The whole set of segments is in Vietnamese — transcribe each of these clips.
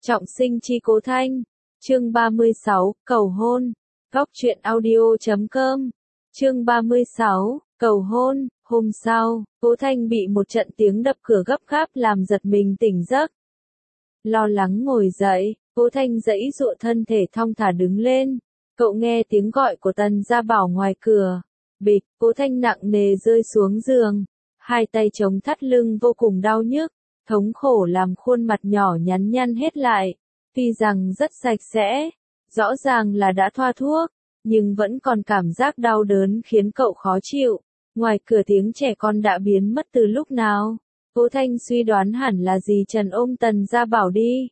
Trọng sinh chi Cố Thanh. Chương 36, cầu hôn. Góc truyện audio.com. Chương 36, cầu hôn. Hôm sau, Cố Thanh bị một trận tiếng đập cửa gấp gáp làm giật mình tỉnh giấc. Lo lắng ngồi dậy, Cố Thanh giãy giụa thân thể thong thả đứng lên. Cậu nghe tiếng gọi của Tần Gia Bảo ngoài cửa. Bịch, Cố Thanh nặng nề rơi xuống giường. Hai tay chống thắt lưng vô cùng đau nhức. Thống khổ làm khuôn mặt nhỏ nhắn nhăn hết lại. Tuy rằng rất sạch sẽ, rõ ràng là đã thoa thuốc, nhưng vẫn còn cảm giác đau đớn khiến cậu khó chịu. Ngoài cửa tiếng trẻ con đã biến mất từ lúc nào. Cố Thanh suy đoán hẳn là dì Trần ôm Tần Gia Bảo đi.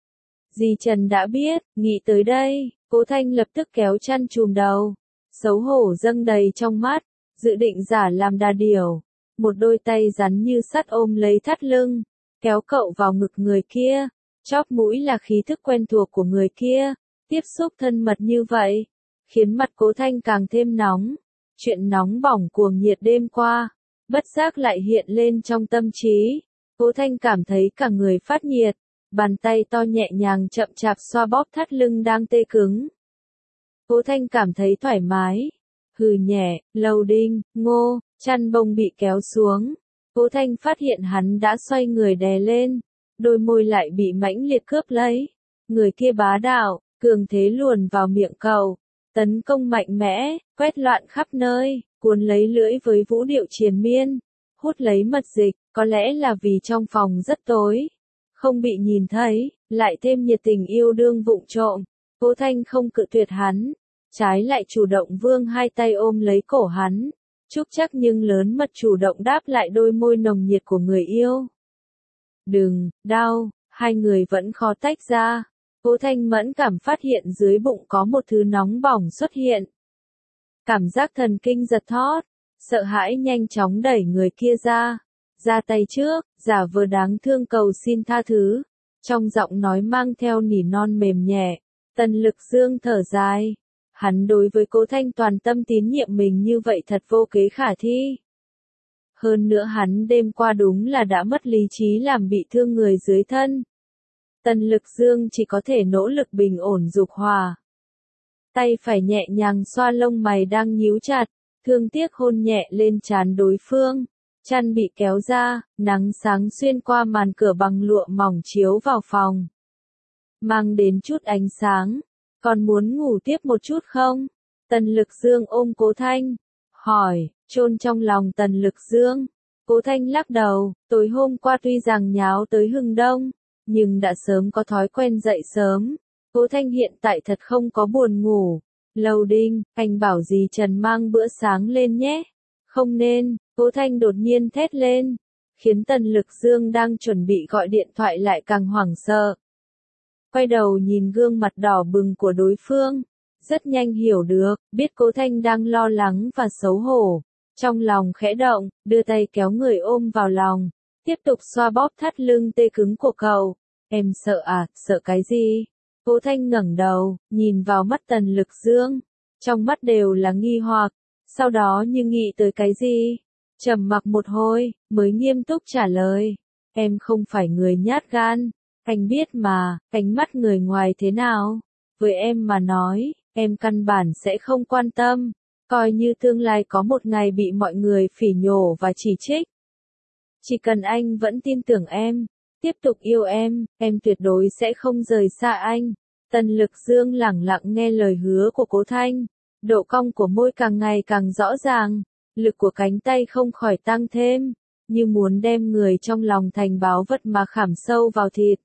Dì Trần đã biết, nghĩ tới đây, Cố Thanh lập tức kéo chăn trùm đầu. Xấu hổ dâng đầy trong mắt, dự định giả làm đà điểu. Một đôi tay rắn như sắt ôm lấy thắt lưng, kéo cậu vào ngực người kia. Chóp mũi là khí thức quen thuộc của người kia. Tiếp xúc thân mật như vậy, khiến mặt Cố Thanh càng thêm nóng. Chuyện nóng bỏng cuồng nhiệt đêm qua, bất giác lại hiện lên trong tâm trí. Cố Thanh cảm thấy cả người phát nhiệt, bàn tay to nhẹ nhàng chậm chạp xoa bóp thắt lưng đang tê cứng. Cố Thanh cảm thấy thoải mái, hừ nhẹ, lầu đinh, ngô, chăn bông bị kéo xuống. Cố Thanh phát hiện hắn đã xoay người đè lên, đôi môi lại bị mãnh liệt cướp lấy. Người kia bá đạo, cường thế luồn vào miệng cậu, tấn công mạnh mẽ, quét loạn khắp nơi, cuốn lấy lưỡi với vũ điệu triền miên, hút lấy mật dịch, có lẽ là vì trong phòng rất tối, không bị nhìn thấy, lại thêm nhiệt tình yêu đương vụng trộm. Cố Thanh không cự tuyệt hắn, trái lại chủ động vươn hai tay ôm lấy cổ hắn, trúc chắc nhưng lớn mật chủ động đáp lại đôi môi nồng nhiệt của người yêu. Đừng, đau, hai người vẫn khó tách ra. Cố Thanh mẫn cảm phát hiện dưới bụng có một thứ nóng bỏng xuất hiện. Cảm giác thần kinh giật thót, sợ hãi nhanh chóng đẩy người kia ra tay trước, giả vờ đáng thương cầu xin tha thứ. Trong giọng nói mang theo nỉ non mềm nhẹ, Tần Lực Dương thở dài. Hắn đối với Cố Thanh toàn tâm tín nhiệm mình như vậy thật vô kế khả thi. Hơn nữa hắn đêm qua đúng là đã mất lý trí làm bị thương người dưới thân. Tần Lực Dương chỉ có thể nỗ lực bình ổn dục hỏa. Tay phải nhẹ nhàng xoa lông mày đang nhíu chặt, thương tiếc hôn nhẹ lên trán đối phương. Chăn bị kéo ra, nắng sáng xuyên qua màn cửa bằng lụa mỏng chiếu vào phòng. Mang đến chút ánh sáng. Còn muốn ngủ tiếp một chút không? Tần Lực Dương ôm Cố Thanh, hỏi, chôn trong lòng Tần Lực Dương. Cố Thanh lắc đầu, tối hôm qua tuy rằng nháo tới hừng đông, nhưng đã sớm có thói quen dậy sớm. Cố Thanh hiện tại thật không có buồn ngủ. Lầu đinh, anh bảo dì Trần mang bữa sáng lên nhé. Không nên, Cố Thanh đột nhiên thét lên, khiến Tần Lực Dương đang chuẩn bị gọi điện thoại lại càng hoảng sợ. Quay đầu nhìn gương mặt đỏ bừng của đối phương, rất nhanh hiểu được, biết Cố Thanh đang lo lắng và xấu hổ. Trong lòng khẽ động, đưa tay kéo người ôm vào lòng, tiếp tục xoa bóp thắt lưng tê cứng của cậu. Em sợ à, sợ cái gì? Cố Thanh ngẩng đầu, nhìn vào mắt Tần Lực Dương, trong mắt đều là nghi hoặc, sau đó như nghĩ tới cái gì, trầm mặc một hồi, mới nghiêm túc trả lời. Em không phải người nhát gan, anh biết mà, ánh mắt người ngoài thế nào. Với em mà nói, em căn bản sẽ không quan tâm, coi như tương lai có một ngày bị mọi người phỉ nhổ và chỉ trích. Chỉ cần anh vẫn tin tưởng em, tiếp tục yêu em tuyệt đối sẽ không rời xa anh. Tần Lực Dương lẳng lặng nghe lời hứa của Cố Thanh, độ cong của môi càng ngày càng rõ ràng, lực của cánh tay không khỏi tăng thêm, như muốn đem người trong lòng thành báu vật mà khảm sâu vào thịt.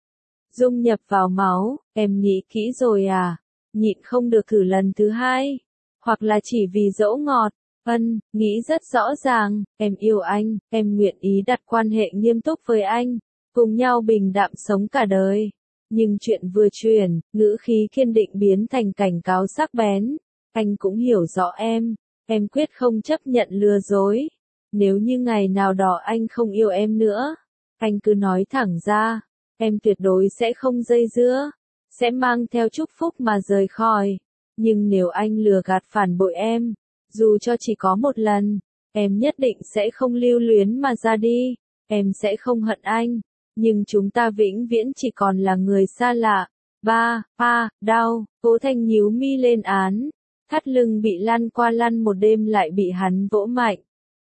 Dung nhập vào máu, em nghĩ kỹ rồi à? Nhịn không được thử lần thứ hai? Hoặc là chỉ vì dỗ ngọt? Nghĩ rất rõ ràng, em yêu anh, em nguyện ý đặt quan hệ nghiêm túc với anh, cùng nhau bình đạm sống cả đời. Nhưng chuyện vừa chuyển, ngữ khí kiên định biến thành cảnh cáo sắc bén. Anh cũng hiểu rõ em quyết không chấp nhận lừa dối. Nếu như ngày nào đó anh không yêu em nữa, anh cứ nói thẳng ra, em tuyệt đối sẽ không dây dưa, sẽ mang theo chúc phúc mà rời khỏi. Nhưng nếu anh lừa gạt phản bội em, dù cho chỉ có một lần, em nhất định sẽ không lưu luyến mà ra đi, em sẽ không hận anh, nhưng chúng ta vĩnh viễn chỉ còn là người xa lạ. Đau, Cố Thanh nhíu mi lên án, thắt lưng bị lăn qua lăn một đêm lại bị hắn vỗ mạnh.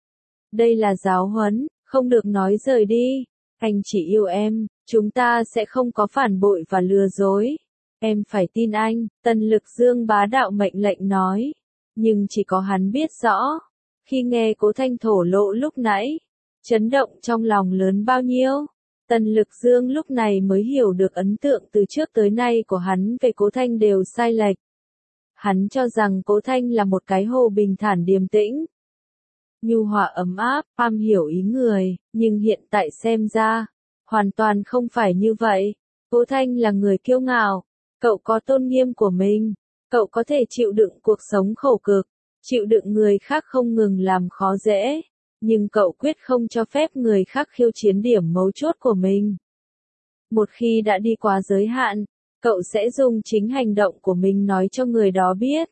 Đây là giáo huấn, không được nói rời đi, anh chỉ yêu em, chúng ta sẽ không có phản bội và lừa dối. Em phải tin anh, Tần Lực Dương bá đạo mệnh lệnh nói. Nhưng chỉ có hắn biết rõ, khi nghe Cố Thanh thổ lộ lúc nãy, chấn động trong lòng lớn bao nhiêu. Tần Lực Dương lúc này mới hiểu được ấn tượng từ trước tới nay của hắn về Cố Thanh đều sai lệch. Hắn cho rằng Cố Thanh là một cái hồ bình thản điềm tĩnh, nhu hòa ấm áp, am hiểu ý người, nhưng hiện tại xem ra, hoàn toàn không phải như vậy. Cố Thanh là người kiêu ngạo, cậu có tôn nghiêm của mình, cậu có thể chịu đựng cuộc sống khổ cực, chịu đựng người khác không ngừng làm khó dễ, nhưng cậu quyết không cho phép người khác khiêu chiến điểm mấu chốt của mình. Một khi đã đi quá giới hạn, cậu sẽ dùng chính hành động của mình nói cho người đó biết.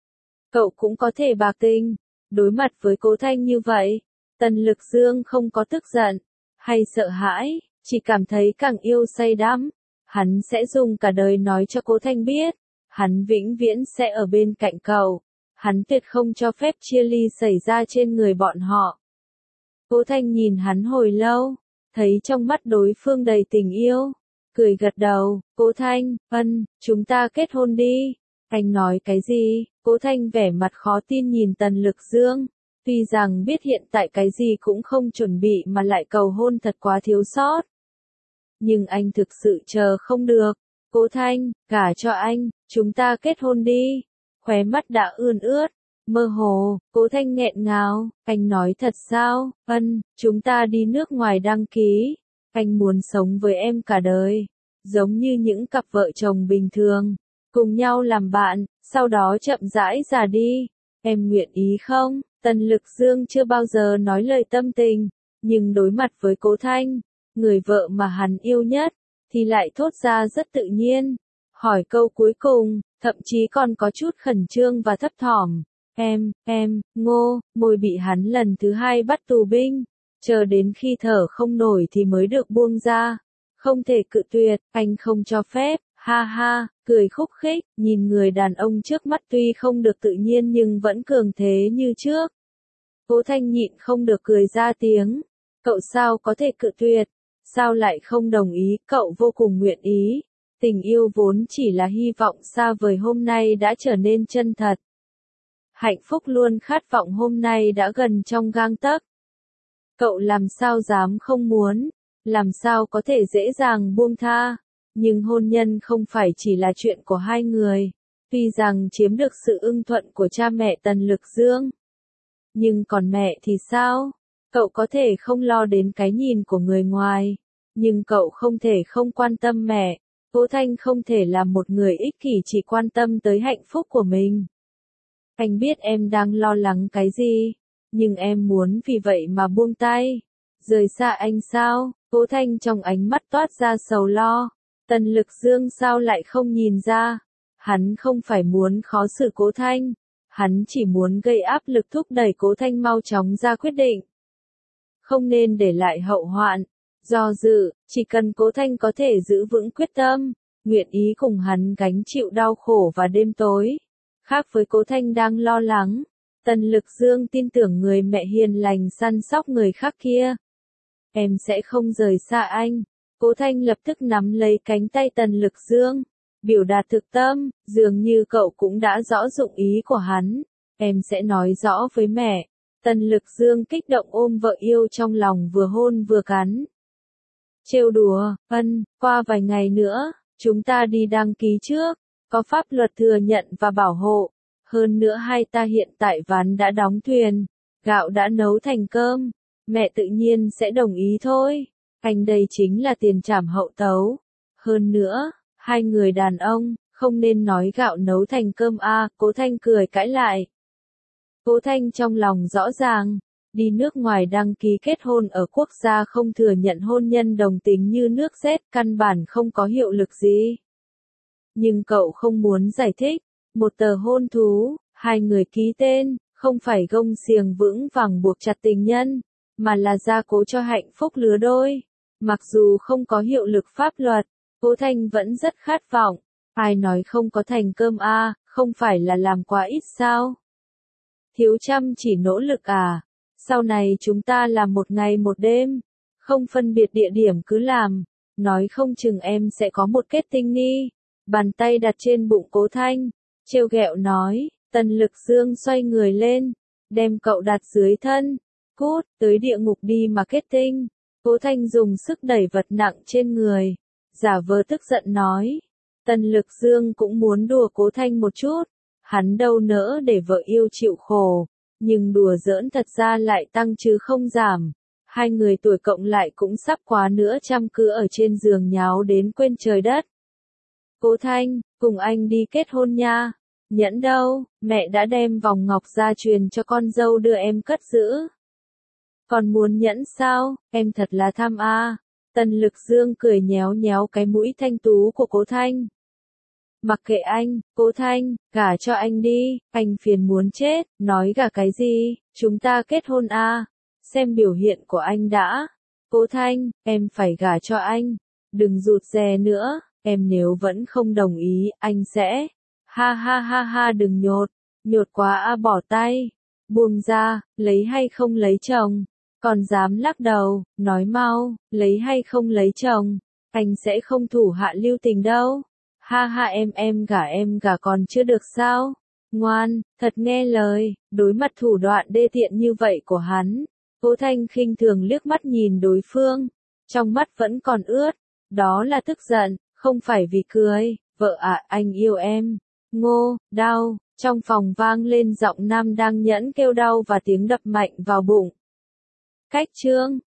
Cậu cũng có thể bạc tình. Đối mặt với Cố Thanh như vậy, Tần Lực Dương không có tức giận, hay sợ hãi, chỉ cảm thấy càng yêu say đắm. Hắn sẽ dùng cả đời nói cho Cố Thanh biết, hắn vĩnh viễn sẽ ở bên cạnh cậu. Hắn tuyệt không cho phép chia ly xảy ra trên người bọn họ. Cố Thanh nhìn hắn hồi lâu, thấy trong mắt đối phương đầy tình yêu, cười gật đầu. Cố Thanh, chúng ta kết hôn đi. Anh nói cái gì? Cố Thanh vẻ mặt khó tin nhìn Tần Lực Dương. Tuy rằng biết hiện tại cái gì cũng không chuẩn bị mà lại cầu hôn thật quá thiếu sót. Nhưng anh thực sự chờ không được. Cố Thanh, gả cho anh, chúng ta kết hôn đi. Khóe mắt đã ươn ướt, mơ hồ, Cố Thanh nghẹn ngào. Anh nói thật sao? Chúng ta đi nước ngoài đăng ký. Anh muốn sống với em cả đời, giống như những cặp vợ chồng bình thường. Cùng nhau làm bạn, sau đó chậm rãi già đi. Em nguyện ý không? Tần Lực Dương chưa bao giờ nói lời tâm tình, nhưng đối mặt với Cố Thanh, người vợ mà hắn yêu nhất, thì lại thốt ra rất tự nhiên. Hỏi câu cuối cùng, thậm chí còn có chút khẩn trương và thấp thỏm. Môi bị hắn lần thứ hai bắt tù binh, chờ đến khi thở không nổi thì mới được buông ra. Không thể cự tuyệt, anh không cho phép. Ha ha, cười khúc khích, nhìn người đàn ông trước mắt tuy không được tự nhiên nhưng vẫn cường thế như trước. Cố Thanh nhịn không được cười ra tiếng. Cậu sao có thể cự tuyệt? Sao lại không đồng ý? Cậu vô cùng nguyện ý. Tình yêu vốn chỉ là hy vọng xa vời hôm nay đã trở nên chân thật. Hạnh phúc luôn khát vọng hôm nay đã gần trong gang tấc. Cậu làm sao dám không muốn? Làm sao có thể dễ dàng buông tha? Nhưng hôn nhân không phải chỉ là chuyện của hai người. Tuy rằng chiếm được sự ưng thuận của cha mẹ Tần Lực Dương. Nhưng còn mẹ thì sao? Cậu có thể không lo đến cái nhìn của người ngoài. Nhưng cậu không thể không quan tâm mẹ. Cố Thanh không thể là một người ích kỷ chỉ quan tâm tới hạnh phúc của mình. Anh biết em đang lo lắng cái gì. Nhưng em muốn vì vậy mà buông tay. Rời xa anh sao? Cố Thanh trong ánh mắt toát ra sầu lo. Tần Lực Dương sao lại không nhìn ra? Hắn không phải muốn khó xử Cố Thanh. Hắn chỉ muốn gây áp lực thúc đẩy Cố Thanh mau chóng ra quyết định. Không nên để lại hậu hoạn. Do dự, chỉ cần Cố Thanh có thể giữ vững quyết tâm, nguyện ý cùng hắn gánh chịu đau khổ và đêm tối. Khác với Cố Thanh đang lo lắng, Tần Lực Dương tin tưởng người mẹ hiền lành săn sóc người khác kia. Em sẽ không rời xa anh. Cố Thanh lập tức nắm lấy cánh tay Tần Lực Dương, biểu đạt thực tâm, dường như cậu cũng đã rõ dụng ý của hắn. Em sẽ nói rõ với mẹ. Tần Lực Dương kích động ôm vợ yêu trong lòng vừa hôn vừa cắn. Trêu đùa, qua vài ngày nữa, chúng ta đi đăng ký trước, có pháp luật thừa nhận và bảo hộ. Hơn nữa hai ta hiện tại ván đã đóng thuyền, gạo đã nấu thành cơm, mẹ tự nhiên sẽ đồng ý thôi. Anh đây chính là tiền trảm hậu tấu. Hơn nữa, hai người đàn ông, không nên nói gạo nấu thành cơm à, Cố Thanh cười cãi lại. Cố Thanh trong lòng rõ ràng, đi nước ngoài đăng ký kết hôn ở quốc gia không thừa nhận hôn nhân đồng tính như nước Z căn bản không có hiệu lực gì. Nhưng cậu không muốn giải thích, một tờ hôn thú, hai người ký tên, không phải gông xiềng vững vàng buộc chặt tình nhân, mà là gia cố cho hạnh phúc lứa đôi. Mặc dù không có hiệu lực pháp luật, Cố Thanh vẫn rất khát vọng. Ai nói không có thành cơm a, không phải là làm quá ít sao? Thiếu chăm chỉ nỗ lực à? Sau này chúng ta làm một ngày một đêm, không phân biệt địa điểm cứ làm, nói không chừng em sẽ có một kết tinh ni. Bàn tay đặt trên bụng Cố Thanh, trêu ghẹo nói, Tần Lực Dương xoay người lên, đem cậu đặt dưới thân, cút, tới địa ngục đi mà kết tinh. Cố Thanh dùng sức đẩy vật nặng trên người, giả vờ tức giận nói. Tần Lực Dương cũng muốn đùa Cố Thanh một chút, hắn đâu nỡ để vợ yêu chịu khổ, nhưng đùa giỡn thật ra lại tăng chứ không giảm. Hai người tuổi cộng lại cũng sắp quá nữa trăm cứ ở trên giường nháo đến quên trời đất. Cố Thanh, cùng anh đi kết hôn nha. Nhẫn đâu, mẹ đã đem vòng ngọc ra truyền cho con dâu đưa em cất giữ. Còn muốn nhẫn sao, em thật là tham a. Tần Lực Dương cười nhéo nhéo cái mũi thanh tú của Cố Thanh. Mặc kệ anh, Cố Thanh, gả cho anh đi, anh phiền muốn chết, nói gả cái gì, chúng ta kết hôn a. Xem biểu hiện của anh đã. Cố Thanh, em phải gả cho anh, đừng rụt rè nữa, em nếu vẫn không đồng ý, anh sẽ. Ha ha ha ha, đừng nhột quá a, bỏ tay, buông ra, lấy hay không lấy chồng, còn dám lắc đầu, nói mau, lấy hay không lấy chồng, anh sẽ không thủ hạ lưu tình đâu. Ha ha, em gả còn chưa được sao? Ngoan, thật nghe lời. Đối mặt thủ đoạn đê tiện như vậy của hắn, Cố Thanh khinh thường liếc mắt nhìn đối phương, trong mắt vẫn còn ướt, đó là tức giận, không phải vì cười. Vợ ạ, anh yêu em. Ngô, đau, trong phòng vang lên giọng nam đang nhẫn kêu đau và tiếng đập mạnh vào bụng. Cách chương